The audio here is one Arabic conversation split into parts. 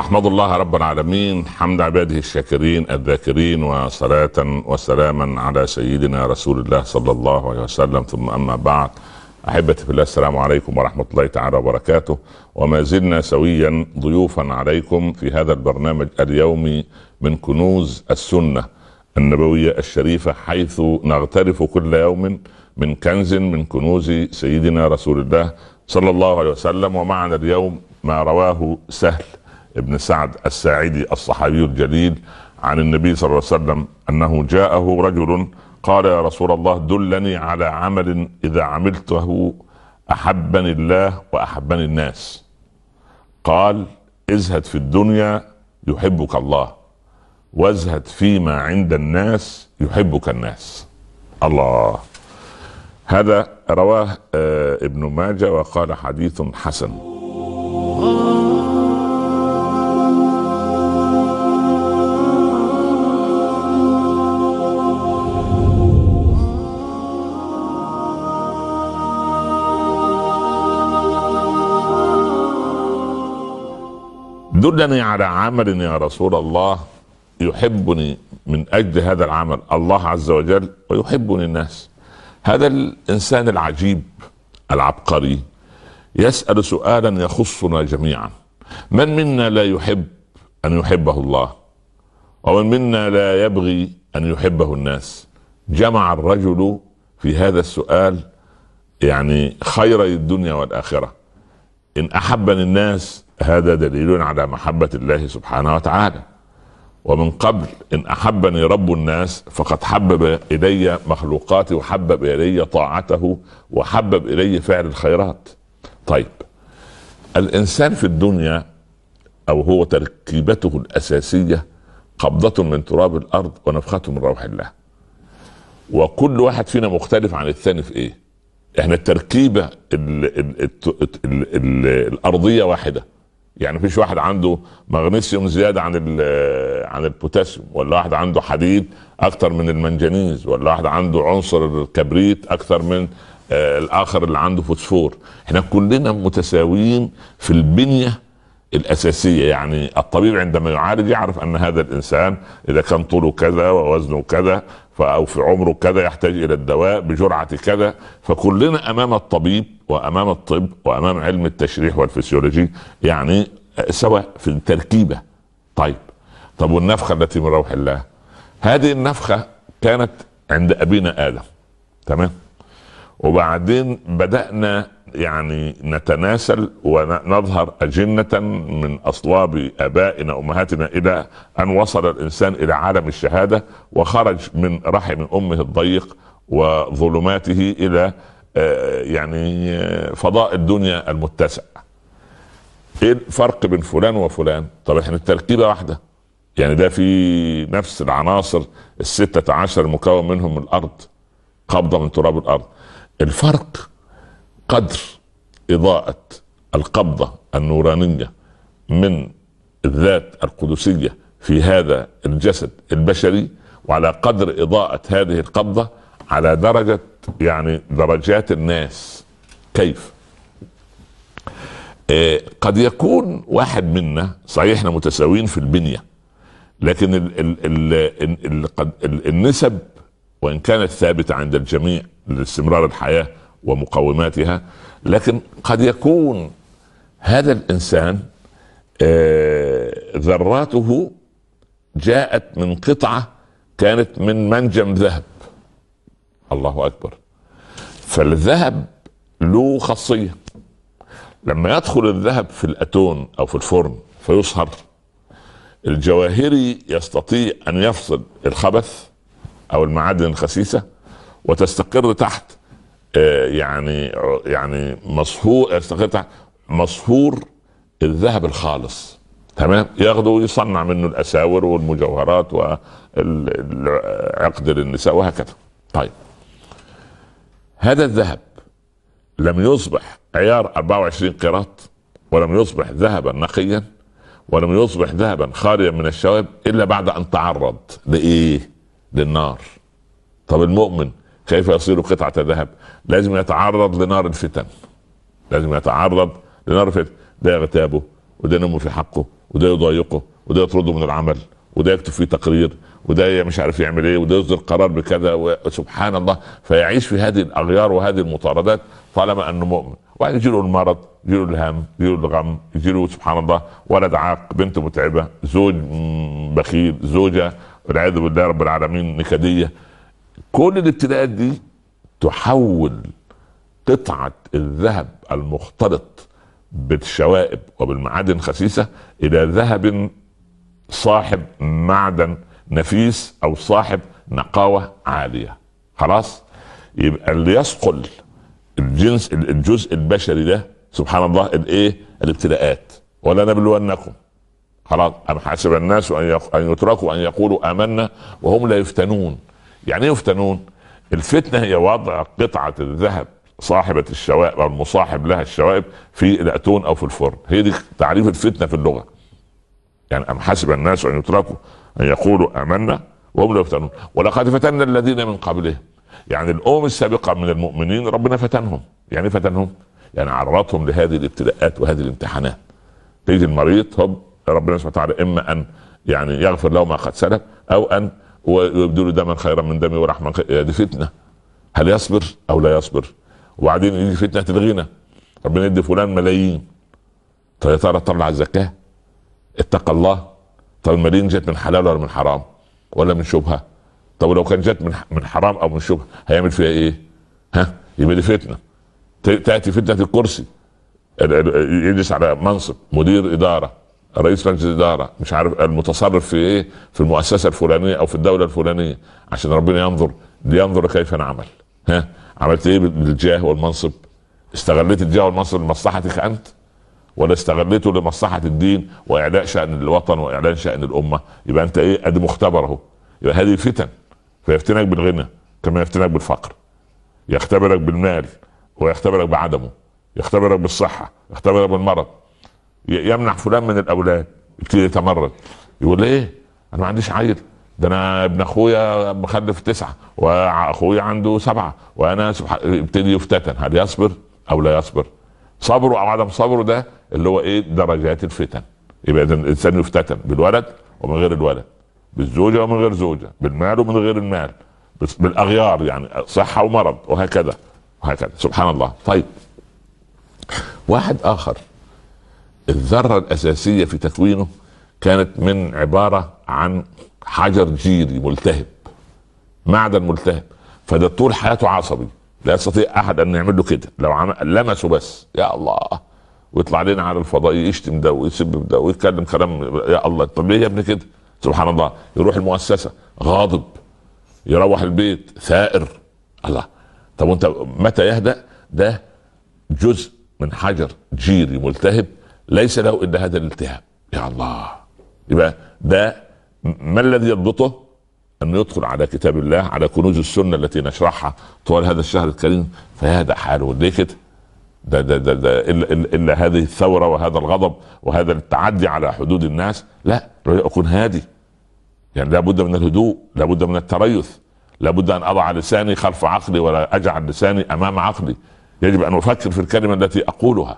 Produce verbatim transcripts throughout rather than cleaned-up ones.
أحمد الله رب العالمين حمد عباده الشاكرين الذاكرين، وصلاة وسلاما على سيدنا رسول الله صلى الله عليه وسلم، ثم أما بعد. أحبتي في الله، السلام عليكم ورحمة الله تعالى وبركاته. وما زلنا سويا ضيوفا عليكم في هذا البرنامج اليومي من كنوز السنة النبوية الشريفة، حيث نغترف كل يوم من كنز من كنوز سيدنا رسول الله صلى الله عليه وسلم. ومعنا اليوم ما رواه سهل ابن سعد الساعدي الصحابي الجليل عن النبي صلى الله عليه وسلم أنه جاءه رجل قال: يا رسول الله، دلني على عمل إذا عملته أحبني الله وأحبني الناس. قال: ازهد في الدنيا يحبك الله، وازهد فيما عند الناس يحبك الناس. الله. هذا رواه ابن ماجه وقال حديث حسن. دلني على عمل يا رسول الله يحبني من أجل هذا العمل الله عز وجل ويحبني الناس. هذا الإنسان العجيب العبقري يسأل سؤالا يخصنا جميعا: من منا لا يحب أن يحبه الله؟ ومن منا لا يبغي أن يحبه الناس؟ جمع الرجل في هذا السؤال يعني خيري الدنيا والآخرة. إن أحبني الناس هذا دليل على محبة الله سبحانه وتعالى، ومن قبل إن أحبني رب الناس فقد حبب إلي مخلوقاتي وحبب إلي طاعته وحبب إلي فعل الخيرات. طيب، الإنسان في الدنيا أو هو تركيبته الأساسية قبضة من تراب الأرض ونفخة من روح الله، وكل واحد فينا مختلف عن الثاني في إيه؟ إحنا التركيبة ال ال ال ال ال الأرضية واحدة، يعني مفيش واحد عنده مغنيسيوم زيادة عن عن البوتاسيوم، ولا واحد عنده حديد أكثر من المنجنيز، ولا واحد عنده عنصر الكبريت أكثر من آه الآخر اللي عنده فوسفور. احنا كلنا متساويين في البنية الأساسية. يعني الطبيب عندما يعالج يعرف أن هذا الإنسان إذا كان طوله كذا ووزنه كذا أو في عمره كذا يحتاج إلى الدواء بجرعة كذا. فكلنا أمام الطبيب وأمام الطب وأمام علم التشريح والفسيولوجي يعني سواء في التركيبة. طيب طب والنفخة التي من روح الله؟ هذه النفخة كانت عند أبينا آدم، تمام؟ وبعدين بدأنا يعني نتناسل ونظهر أجنة من أصلاب آبائنا أمهاتنا إلى أن وصل الإنسان إلى عالم الشهادة وخرج من رحم أمه الضيق وظلماته إلى يعني فضاء الدنيا المتسع. إيه الفرق بين فلان وفلان؟ طب إحنا التركيبة واحدة، يعني ده في نفس العناصر الستة عشر المكون منهم الأرض، قبضة من تراب الأرض. الفرق قدر إضاءة القبضة النورانية من الذات القدسية في هذا الجسد البشري، وعلى قدر إضاءة هذه القبضة على درجة يعني درجات الناس. كيف؟ آه قد يكون واحد منا صحيح احنا متساويين في البنية، لكن ال ال ال ال ال النسب وإن كانت ثابتة عند الجميع لاستمرار الحياة ومقوماتها، لكن قد يكون هذا الإنسان آه ذراته جاءت من قطعة كانت من منجم ذهب. الله أكبر. فالذهب له خاصية، لما يدخل الذهب في الأتون أو في الفرن فيصهر، الجواهري يستطيع أن يفصل الخبث أو المعادن الخسيسة وتستقر تحت آه يعني يعني مصهور يستقر تحت مصهور الذهب الخالص، تمام؟ ياخده ويصنع منه الأساور والمجوهرات والعقد للنساء وهكذا. طيب هذا الذهب لم يصبح عيار أربعة وعشرين قيراط، ولم يصبح ذهبا نقيا، ولم يصبح ذهبا خاليا من الشوائب إلا بعد أن تعرض لإيه؟ للنار. طب المؤمن كيف يصير قطعة ذهب؟ لازم يتعرض لنار الفتن، لازم يتعرض لنار الفتن. ده يغتابه وده نمو في حقه وده يضايقه، وده يطرده من العمل، وده يكتب فيه تقرير، وده مش عارف يعمل ايه، وده يصدر قرار بكذا، وسبحان الله. فيعيش في هذه الاغيار وهذه المطاردات طالما انه مؤمن. وبعدين يجيله المرض، يجيله الهم، يجيله الغم، يجيله سبحان الله ولد عاق، بنت متعبه، زوج بخيل، زوجه والعياذ بالله رب العالمين نكديه. كل الابتلاءات دي تحول قطعه الذهب المختلط بالشوائب وبالمعادن الخسيسه الى ذهب صاحب معدن نفيس او صاحب نقاوه عاليه. خلاص، يبقى اللي يصقل الجنس الجزء البشري ده سبحان الله الايه؟ الابتلاءات. ولا نبلونكم، خلاص، ام حسب الناس ان ان يتركوا ان يقولوا امنا وهم لا يفتنون. يعني ايه يفتنون؟ الفتنه هي وضع قطعه الذهب صاحبه الشوائب او المصاحب لها الشوائب في الاتون او في الفرن. هي دي تعريف الفتنه في اللغه. يعني ام حسب الناس ان يتركوا ان يقولوا امنا وهم لا يفتنون ولقد فتنا الذين من قبلهم. يعني الامم السابقه من المؤمنين ربنا فتنهم. يعني فتنهم يعني عرضهم لهذه الابتلاءات وهذه الامتحانات. تيجي المريض هب ربنا سبحانه وتعالى اما ان يعني يغفر له ما قد سلف او ان ويبدل دما خيرا من دمي ورحمه. دي فتنه، هل يصبر او لا يصبر؟ وبعدين يجي فتنه الغنى، ربنا يدي فلان ملايين، طب يا ترى طلع الزكاه؟ اتقى الله. طب الملايين جت من حلال ولا من حرام ولا من شبهه؟ طب لو كان جت من من حرام او من شبهه هيعمل فيها ايه؟ ها؟ يبقى دي فتنه. تاتي فتنه الكرسي، يجلس على منصب مدير اداره، رئيس مجلس اداره، مش عارف المتصرف في ايه، في المؤسسه الفلانيه او في الدوله الفلانيه، عشان ربنا ينظر لينظر كيف نعمل. ها؟ عملت ايه بالجاه والمنصب؟ استغليت الجاه والمنصب لمصلحتك انت ولا استغليته لمصلحه الدين واعلاء شان الوطن واعلان شان الامه؟ يبقى انت ايه؟ ادي مختبر اهو. يبقى هذه فتن. فيفتنك بالغنى كما يفتنك بالفقر، يختبرك بالمال ويختبرك بعدمه، يختبرك بالصحه، يختبرك بالمرض، يمنع فلان من الاولاد، يبتدي يتمرد، يقول ايه؟ انا ما عنديش عيل، ده انا ابن اخويا مخلف تسعه واخويا عنده سبعه وانا سبحان. يبتدي يفتتن، هل يصبر او لا يصبر؟ صبره او عدم صبره ده اللي هو ايه؟ درجات الفتن. يبقى الانسان يفتتن بالولد ومن غير الولد، بالزوجه ومن غير زوجه، بالمال ومن غير المال، بالاغيار يعني صحه ومرض، وهكذا وهكذا سبحان الله. طيب، واحد اخر الذره الاساسيه في تكوينه كانت من عباره عن حجر جيري ملتهب، معدن ملتهب، فده طول حياته عصبي، لا يستطيع احد ان يعمل له كده. لو عمل لمسه بس يا الله، ويطلع لنا على الفضاء يشتم ده ويسب ده ويتكلم كلام يا الله. طب ليه يا ابني كده؟ سبحان الله. يروح المؤسسه غاضب، يروح البيت ثائر. الله، طب وانت متى يهدأ؟ ده جزء من حجر جيري ملتهب ليس له الا هذا الالتهاب. يا الله. يبقى ده ما الذي يضبطه؟ أن يدخل على كتاب الله، على كنوز السنة التي نشرحها طوال هذا الشهر الكريم، فهذا حاله. ليه كده؟ ده ده ده, ده إلا, إلا, إلا هذه الثورة وهذا الغضب وهذا التعدي على حدود الناس. لا، أكون هادي. يعني لابد من الهدوء، لابد من التريث، لابد أن أضع لساني خلف عقلي ولا أجعل لساني أمام عقلي. يجب أن أفكر في الكلمة التي أقولها.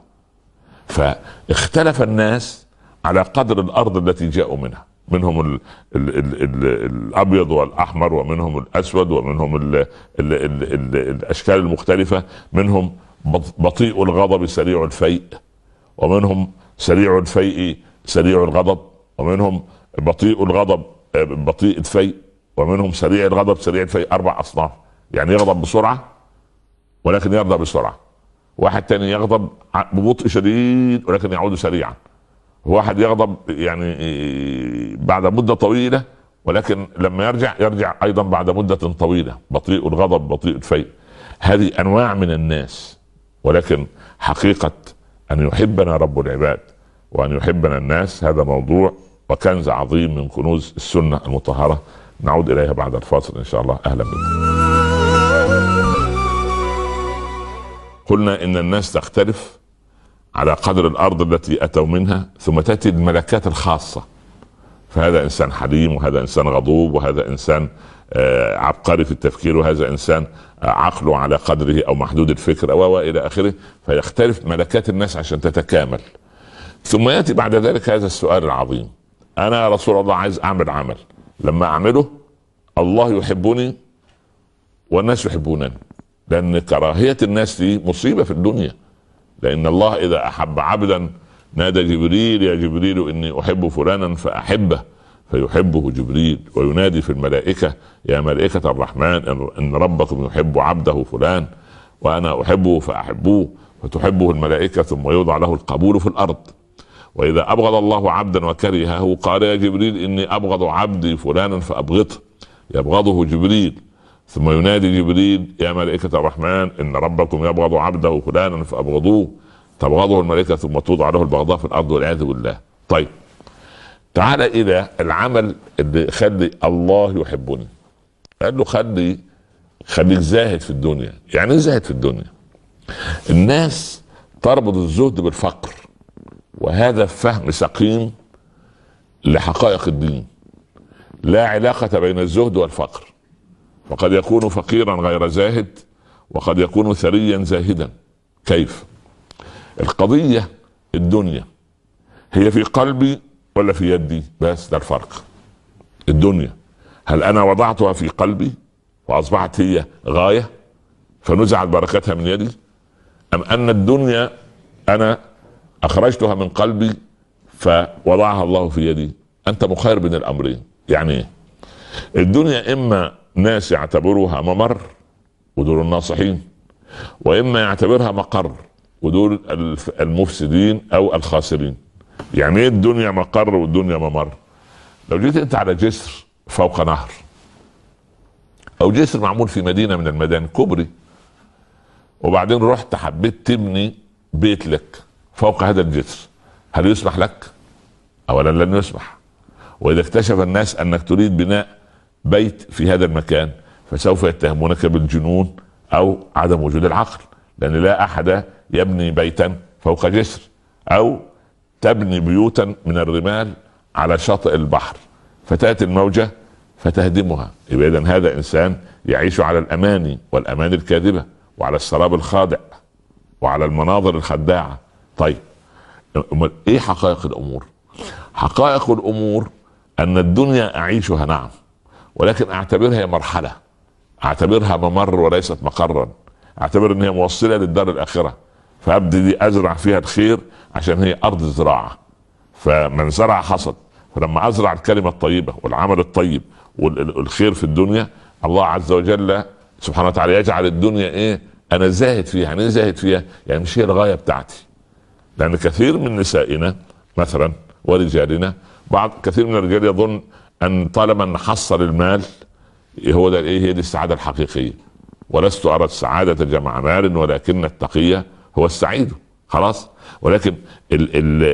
فاختلف الناس على قدر الأرض التي جاءوا منها، منهم ال ال ال ال الابيض والاحمر، ومنهم الاسود، ومنهم ال ال ال ال الاشكال المختلفه، منهم بطيء الغضب سريع الفيء، ومنهم سريع الفيء سريع الغضب، ومنهم بطيء الغضب بطيء الفيء، ومنهم سريع الغضب سريع الفيء. اربع اصناف. يعني يغضب بسرعه ولكن يرضى بسرعه، واحد تاني يغضب ببطء شديد ولكن يعود سريعا، واحد يغضب يعني بعد مدة طويلة ولكن لما يرجع يرجع أيضا بعد مدة طويلة، بطيء الغضب بطيء الفيء. هذه أنواع من الناس، ولكن حقيقة أن يحبنا رب العباد وأن يحبنا الناس هذا موضوع وكنز عظيم من كنوز السنة المطهرة. نعود إليها بعد الفاصل إن شاء الله. أهلا بكم. قلنا إن الناس تختلف على قدر الارض التي اتوا منها، ثم تاتي الملكات الخاصه. فهذا انسان حليم، وهذا انسان غضوب، وهذا انسان عبقري في التفكير، وهذا انسان عقله على قدره او محدود الفكر او الى اخره. فيختلف ملكات الناس عشان تتكامل. ثم ياتي بعد ذلك هذا السؤال العظيم: انا يا رسول الله عايز اعمل عمل، لما اعمله الله يحبني والناس يحبونني. لان كراهية الناس دي مصيبة في الدنيا، لان الله اذا احب عبدا نادى جبريل: يا جبريل اني احب فلانا فاحبه، فيحبه جبريل. وينادي في الملائكة: يا ملائكة الرحمن ان ربكم يحب عبده فلان وانا احبه فاحبوه، فتحبه الملائكة ثم يوضع له القبول في الارض. واذا ابغض الله عبدا وكرهه قال: يا جبريل اني ابغض عبدي فلانا فابغضه، يبغضه جبريل. ثم ينادي جبريل: يا ملائكة الرحمن ان ربكم يبغض عبده فلانا فابغضوه، تبغضه الملائكة ثم توضع له البغضاء في الارض والعياذ بالله. طيب تعال الى العمل اللي يخلي الله يحبني. قال له: خلي خليك زاهد في الدنيا. يعني ايه زاهد في الدنيا؟ الناس تربط الزهد بالفقر، وهذا فهم سقيم لحقائق الدين. لا علاقة بين الزهد والفقر، فقد يكون فقيرا غير زاهد وقد يكون ثريا زاهدا. كيف؟ القضية الدنيا هي في قلبي ولا في يدي؟ بس ده الفرق. الدنيا هل انا وضعتها في قلبي واصبحت هي غاية فنزعت بركتها من يدي، ام ان الدنيا انا اخرجتها من قلبي فوضعها الله في يدي؟ انت مخير بين الامرين. يعني ايه؟ الدنيا اما ناس يعتبروها ممر ودول الناصحين، واما يعتبرها مقر ودول المفسدين او الخاسرين. يعني ايه الدنيا مقر والدنيا ممر؟ لو جيت انت على جسر فوق نهر او جسر معمول في مدينة من المدن كوبري، وبعدين رحت حبيت تبني بيت لك فوق هذا الجسر، هل يسمح لك؟ اولا لن يسمح. واذا اكتشف الناس انك تريد بناء بيت في هذا المكان فسوف يتهمونك بالجنون او عدم وجود العقل، لان لا احد يبني بيتا فوق جسر او تبني بيوتا من الرمال على شاطئ البحر فتأتي الموجة فتهدمها. يبقى إذن هذا انسان يعيش على الاماني والاماني الكاذبة وعلى السراب الخادع وعلى المناظر الخداعة. طيب ايه حقائق الامور؟ حقائق الامور ان الدنيا اعيشها نعم، ولكن اعتبرها مرحلة، اعتبرها ممر وليست مقرا، اعتبر ان هي موصلة للدار الاخرة، فابتدي ازرع فيها الخير عشان هي ارض زراعة. فمن زرع حصد. فلما ازرع الكلمة الطيبة والعمل الطيب والخير في الدنيا، الله عز وجل سبحانه وتعالى يجعل الدنيا ايه؟ انا زاهد فيها. يعني ايه زاهد فيها؟ يعني مش هي الغاية بتاعتي. لان كثير من نسائنا مثلا ورجالنا، بعض كثير من الرجال يظن ان طالما نحصل المال هو ده ايه؟ هي دي السعادة الحقيقية. ولست ارى السعادة جمع مال ولكن التقي هو السعيد. خلاص. ولكن ال ال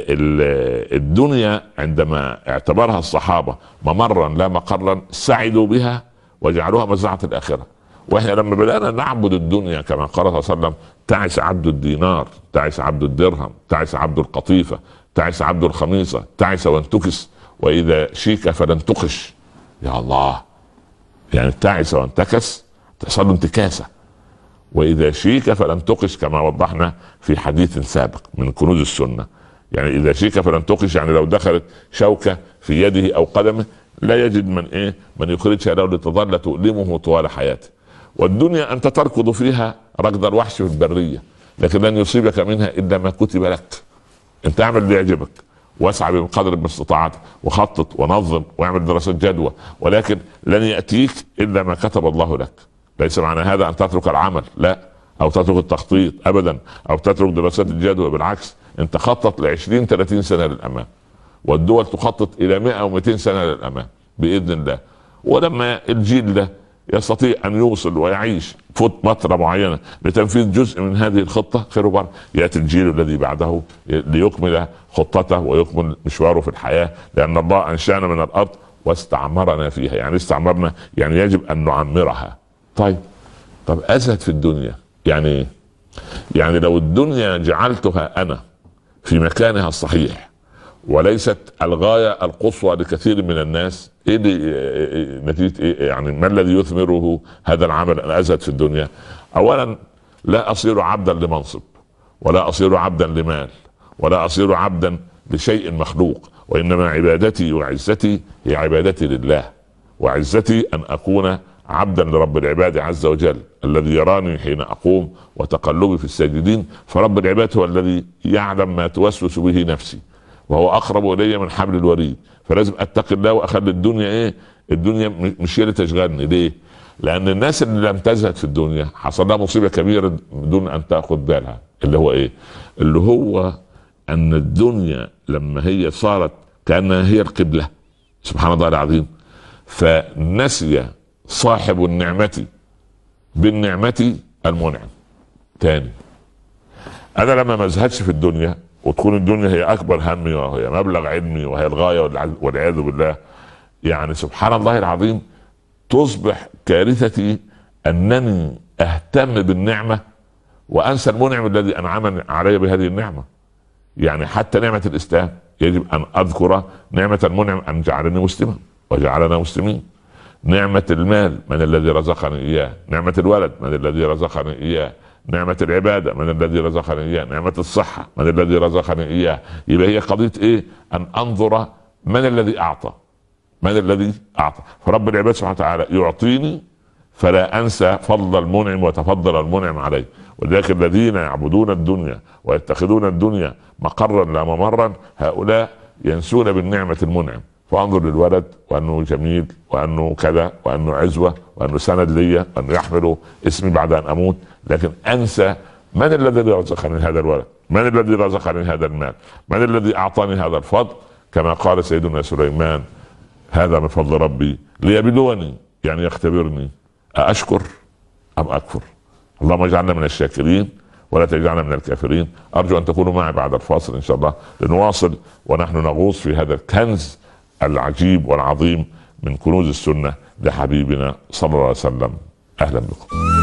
ال الدنيا عندما اعتبرها الصحابة ممرا لا مقرا سعدوا بها وجعلوها مزرعة الآخرة. واحنا لما بدأنا نعبد الدنيا كما قال صلى الله عليه وسلم: تعس عبد الدينار، تعس عبد الدرهم، تعس عبد القطيفة، تعس عبد الخميصة، تعس وانتكس، وإذا شيك فلن تقش. يا الله، يعني تعس وانتكس تحصل له انتكاسة، وإذا شيك فلن تقش كما وضحنا في حديث سابق من كنوز السنة. يعني إذا شيك فلن تقش، يعني لو دخلت شوكة في يده أو قدمه لا يجد من إيه من يخرجها له لتظل تؤلمه طوال حياته. والدنيا أنت تركض فيها ركض الوحش في البرية، لكن لن يصيبك منها إلا ما كتب لك. أنت اعمل اللي يعجبك واسعى بقدر باستطاعتك وخطط ونظم واعمل دراسات جدوى، ولكن لن يأتيك إلا ما كتب الله لك. ليس معنى هذا أن تترك العمل، لا، أو تترك التخطيط أبدا، أو تترك دراسات الجدوى. بالعكس، أنت خطط لعشرين ثلاثين سنة للأمام، والدول تخطط إلى مئة ومئتين سنة للأمام بإذن الله. ولما الجيل ده يستطيع أن يوصل ويعيش فوت فترة معينة لتنفيذ جزء من هذه الخطة، خير وبركة. يأتي الجيل الذي بعده ليكمل خطته ويكمل مشواره في الحياة، لأن الله أنشأنا من الأرض واستعمرنا فيها. يعني استعمرنا يعني يجب أن نعمرها. طيب طب أزهد في الدنيا يعني يعني لو الدنيا جعلتها أنا في مكانها الصحيح وليست الغاية القصوى لكثير من الناس، ايه دي نتيجة ايه؟ يعني ما الذي يثمره هذا العمل ان ازهد في الدنيا؟ اولا لا اصير عبدا لمنصب، ولا اصير عبدا لمال، ولا اصير عبدا لشيء مخلوق، وإنما عبادتي وعزتي هي عبادتي لله، وعزتي أن أكون عبدا لرب العباد عز وجل الذي يراني حين أقوم وتقلبي في الساجدين. فرب العباد هو الذي يعلم ما توسوس به نفسي، وهو أقرب إلي من حبل الوريد. فلازم أتقي الله وأخلي الدنيا إيه؟ الدنيا مش هي اللي تشغلني. ليه؟ لأن الناس اللي لم تزهد في الدنيا حصل لها مصيبة كبيرة بدون أن تأخذ بالها، اللي هو إيه؟ اللي هو أن الدنيا لما هي صارت كأنها هي القبلة، سبحان الله العظيم، فنسي صاحب النعمة بالنعمة المنعم. تاني، أنا لما ما ازهدش في الدنيا وتكون الدنيا هي أكبر همي وهي مبلغ علمي وهي الغاية والعياذ بالله، يعني سبحان الله العظيم تصبح كارثتي أنني أهتم بالنعمة وأنسى المنعم الذي أنعم علي بهذه النعمة. يعني حتى نعمة الإسلام يجب أن أذكر نعمة المنعم أن جعلني مسلما وجعلنا مسلمين. نعمة المال من الذي رزقني إياه، نعمة الولد من الذي رزقني إياه، نعمة العبادة من الذي رزقني إياه، نعمة الصحة من الذي رزقني إياه. يبقى هي قضية إيه؟ أن أنظر من الذي أعطى، من الذي أعطى. فرب العباد سبحانه وتعالى يعطيني فلا أنسى فضل المنعم وتفضل المنعم علي. ولذلك الذين يعبدون الدنيا ويتخذون الدنيا مقرا لا ممرا، هؤلاء ينسون بالنعمة المنعم. فانظر للولد وأنه جميل وأنه كذا وأنه عزوة وأنه سند لي وأنه يحمل اسمي بعد أن أموت، لكن أنسى من الذي رزقني هذا الولد، من الذي رزقني هذا المال، من الذي أعطاني هذا الفضل. كما قال سيدنا سليمان: هذا من فضل ربي ليبلوني، يعني يختبرني أأشكر أم أكفر. اللهم اجعلنا من الشاكرين ولا تجعلنا من الكافرين. أرجو أن تكونوا معي بعد الفاصل إن شاء الله لنواصل ونحن نغوص في هذا الكنز العجيب والعظيم من كنوز السنة لحبيبنا صلى الله عليه وسلم. أهلا بكم.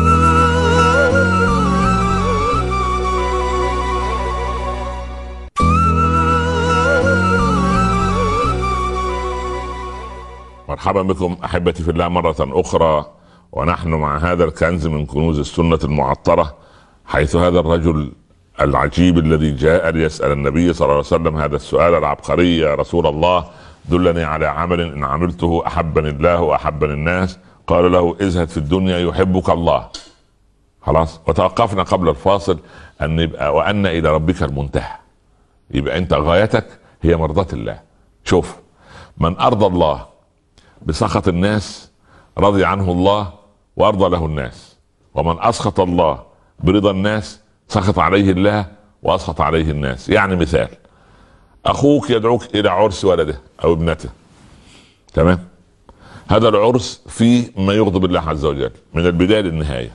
مرحبا بكم أحبتي في الله مرة أخرى، ونحن مع هذا الكنز من كنوز السنة المعطرة، حيث هذا الرجل العجيب الذي جاء ليسأل النبي صلى الله عليه وسلم هذا السؤال العبقري: يا رسول الله دلني على عمل إن عملته أحبني الله وأحبني الناس. قال له: ازهد في الدنيا يحبك الله. خلاص. وتوقفنا قبل الفاصل أن يبقى وأن إلى ربك المنتهى، يبقى أنت غايتك هي مرضاة الله. شوف، من أرضى الله بسخط الناس رضي عنه الله وأرضى له الناس، ومن أسخط الله برضا الناس سخط عليه الله وأسخط عليه الناس. يعني مثال: أخوك يدعوك إلى عرس ولده أو ابنته، تمام؟ هذا العرس فيه ما يغضب الله عز وجل من البداية للنهاية،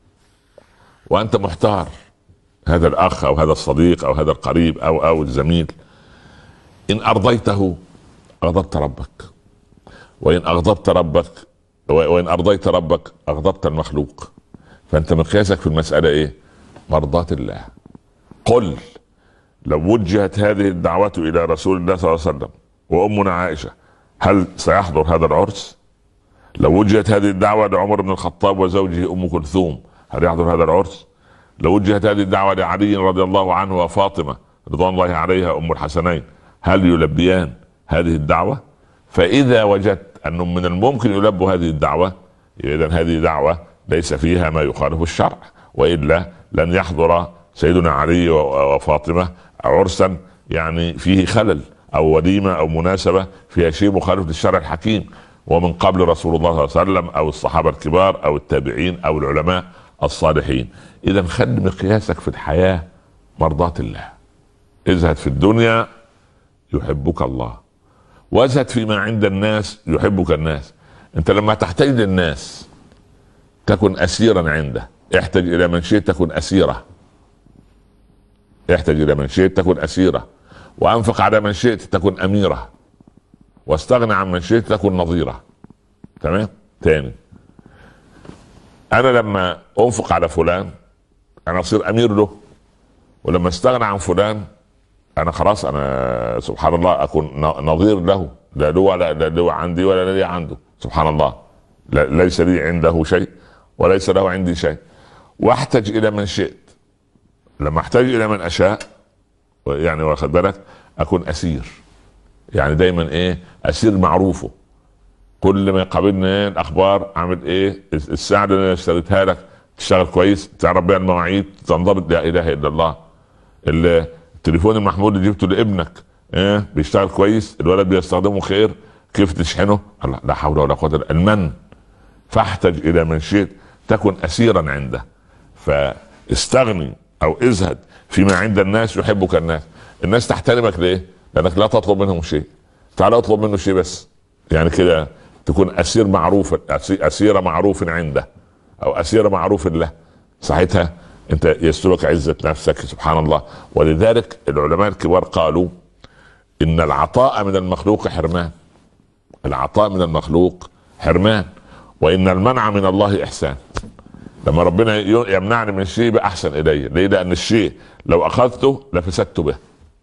وأنت محتار، هذا الأخ أو هذا الصديق أو هذا القريب أو أو الزميل، إن أرضيته أغضبت ربك، وإن أغضبت ربك وإن أرضيت ربك أغضبت المخلوق. فأنت مقياسك في المسألة إيه؟ مرضاة الله. قل لو وجهت هذه الدعوة إلى رسول الله صلى الله عليه وسلم وأمنا عائشة، هل سيحضر هذا العرس؟ لو وجهت هذه الدعوة لعمر بن الخطاب وزوجه أم كلثوم، هل يحضر هذا العرس؟ لو وجهت هذه الدعوة لعلي رضي الله عنه وفاطمة رضوان الله عليها أم الحسنين، هل يلبيان هذه الدعوة؟ فإذا وجدت أنه من الممكن يلبوا هذه الدعوة، إذن هذه دعوة ليس فيها ما يخالف الشرع، وإلا لن يحضر سيدنا علي وفاطمة عرسا يعني فيه خلل، أو وليمة أو مناسبة فيها شيء مخالف للشرع الحكيم، ومن قبل رسول الله صلى الله عليه وسلم أو الصحابة الكبار أو التابعين أو العلماء الصالحين. إذا خد مقياسك في الحياة مرضاة الله. ازهد في الدنيا يحبك الله، وازهد فيما عند الناس يحبك الناس. انت لما تحتاج للناس تكن اسيرا عنده، احتاج الى من شئت تكن اسيرة، احتاج الى من شئت تكن اسيرة، وانفق على من شئت تكن اميرة، واستغنى عن من شئت تكن نظيرة. تمام؟ تاني، انا لما انفق على فلان انا اصير امير له، ولما استغنى عن فلان انا خلاص انا سبحان الله اكون نظير له، لا له ولا له عندي ولا لي عنده. سبحان الله، ليس لي عنده شيء وليس له عندي شيء. واحتاج الى من شئت، لما احتاج الى من اشاء يعني واخد بالك اكون اسير، يعني دايما ايه اسير معروفه. كل ما يقابلني ايه الاخبار، عامل ايه الساعه اللي انا اشتريتها لك تشتغل كويس، تعرف بيها المواعيد، تنضبط، لا اله الا الله. التليفون المحمول اللي جبته لابنك ايه بيشتغل كويس، الولد بيستخدمه خير، كيف تشحنه؟ الله، لا حول ولا قوه الا بالله. المن فاحتج الى من شئت تكن اسيرا عنده. فاستغني او ازهد فيما عند الناس يحبك الناس. الناس تحترمك ليه؟ لانك لا تطلب منهم شيء. تعال اطلب منه شيء بس، يعني كده تكون اسير معروف، اسير معروف عنده او اسير معروف له. ساعتها انت يسلك عزة نفسك. سبحان الله. ولذلك العلماء الكبار قالوا ان العطاء من المخلوق حرمان، العطاء من المخلوق حرمان، وان المنع من الله احسان. لما ربنا يمنعني من شيء باحسن الي، ليه؟ لان الشيء لو اخذته لفسدت به،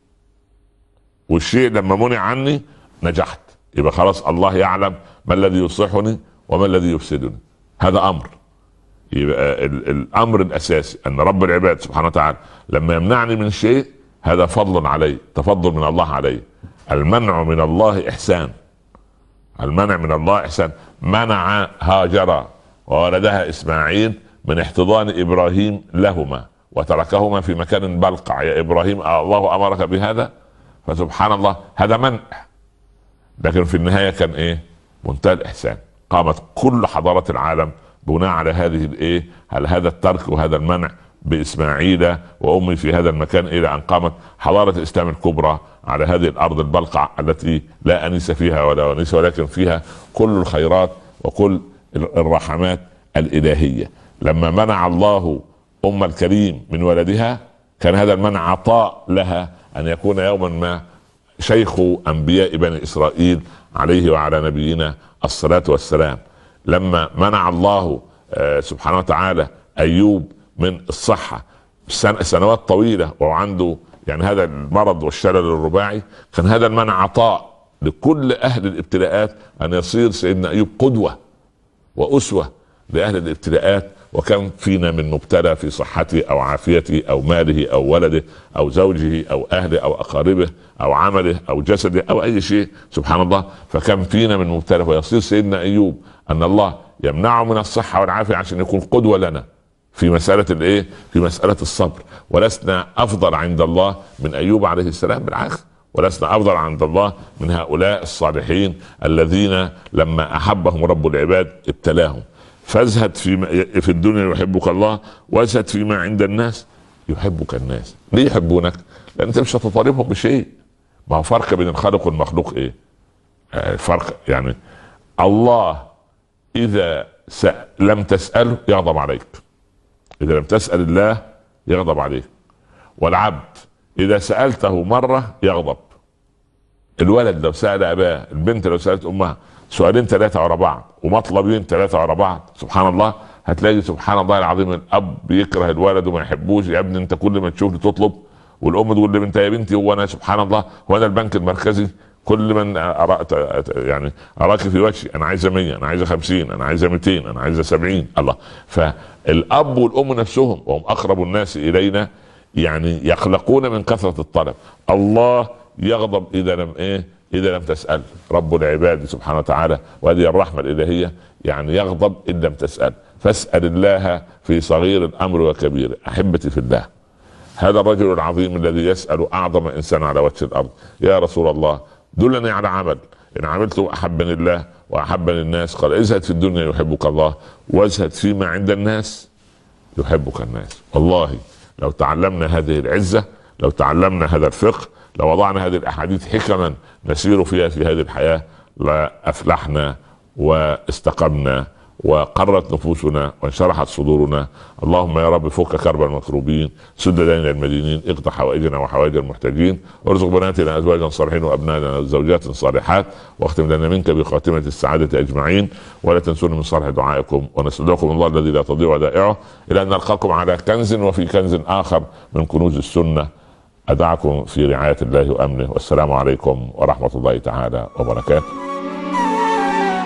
والشيء لما منع عني نجحت. يبقى خلاص الله يعلم ما الذي يصلحني وما الذي يفسدني. هذا امر. يبقى الامر الاساسي ان رب العباد سبحانه وتعالى لما يمنعني من شيء هذا فضل علي، تفضل من الله علي. المنع من الله احسان، المنع من الله احسان. منع هاجر وولدها اسماعيل من احتضان ابراهيم لهما وتركهما في مكان بلقع. يا ابراهيم الله امرك بهذا؟ فسبحان الله هذا منع، لكن في النهايه كان ايه؟ منتهى الاحسان. قامت كل حضارات العالم بناء على هذه الايه، على هذا الترك وهذا المنع باسماعيل وامي في هذا المكان، الى ان قامت حضاره الاسلام الكبرى على هذه الارض البلقع التي لا انيس فيها ولا ونيس، ولكن فيها كل الخيرات وكل الرحمات الالهيه. لما منع الله ام الكريم من ولدها كان هذا المنع عطاء لها ان يكون يوما ما شيخ انبياء بني اسرائيل عليه وعلى نبينا الصلاه والسلام. لما منع الله سبحانه وتعالى ايوب من الصحه سنوات طويله وعنده يعني هذا المرض والشلل الرباعي، كان هذا المنع عطاء لكل اهل الابتلاءات ان يصير سيدنا ايوب قدوه واسوه لاهل الابتلاءات. وكم فينا من مبتلى في صحته او عافيته او ماله او ولده او زوجه او اهله او اقاربه او عمله او جسده او اي شيء، سبحان الله. فكم فينا من مبتلى، ويصير سيدنا ايوب ان الله يمنعه من الصحه والعافيه عشان يكون قدوه لنا في مساله الايه؟ في مساله الصبر. ولسنا افضل عند الله من ايوب عليه السلام، بالعكس، ولسنا افضل عند الله من هؤلاء الصالحين الذين لما احبهم رب العباد ابتلاهم. فازهد في في الدنيا يحبك الله، وازهد فيما عند الناس يحبك الناس. ليه يحبونك؟ لان انت مش هتطالبهم بشيء. ما هو فرق بين الخالق والمخلوق ايه؟ الفرق يعني الله اذا لم تسأله يغضب عليك، اذا لم تسأل الله يغضب عليك. والعبد اذا سألته مرة يغضب. الولد لو سأل اباه، البنت لو سألت امها سؤالين ثلاثة ورا بعض ومطلبين ثلاثة ورا بعض، سبحان الله، هتلاقي سبحان الله العظيم الاب بيكره الولد وما يحبوش. يا ابني انت كل ما تشوفني تطلب، والام تقول لي انت يا بنتي هو انا سبحان الله هو انا البنك المركزي؟ كل من أرى يعني اراك في وجهي انا عايزه مية، انا عايزه خمسين، انا عايزه مئتين، انا عايزه سبعين. الله. فالاب والام نفسهم وهم اقرب الناس الينا يعني يقلقون من كثرة الطلب. الله يغضب اذا لم ايه؟ اذا لم تسأل. رب العباد سبحانه وتعالى، وهذه الرحمة الالهية، يعني يغضب ان لم تسأل. فاسأل الله في صغير الامر وكبيره. احبتي في الله، هذا الرجل العظيم الذي يسأل اعظم انسان على وجه الارض، يا رسول الله دلني على عمل ان عملته احبني الله واحبني الناس. قال ازهد في الدنيا يحبك الله، وازهد فيما عند الناس يحبك الناس. والله لو تعلمنا هذه العزة، لو تعلمنا هذا الفقه، لو وضعنا هذه الاحاديث حكما نسير فيها في هذه الحياة، لافلحنا واستقمنا وقرت نفوسنا وانشرحت صدورنا. اللهم يا رب فك كرب المكروبين، سد دين المدينين، اقض حوائجنا وحوائج المحتاجين، وارزق بناتنا ازواجا صالحين وابنائنا زوجات صالحات، واختم لنا منك بخاتمة السعادة اجمعين. ولا تنسونا من صالح دعائكم، ونستودعكم الله الذي لا تضيع ودائعه الى ان نلقاكم على كنز وفي كنز اخر من كنوز السنة. أدعكم في رعاية الله وأمنه، والسلام عليكم ورحمة الله تعالى وبركاته.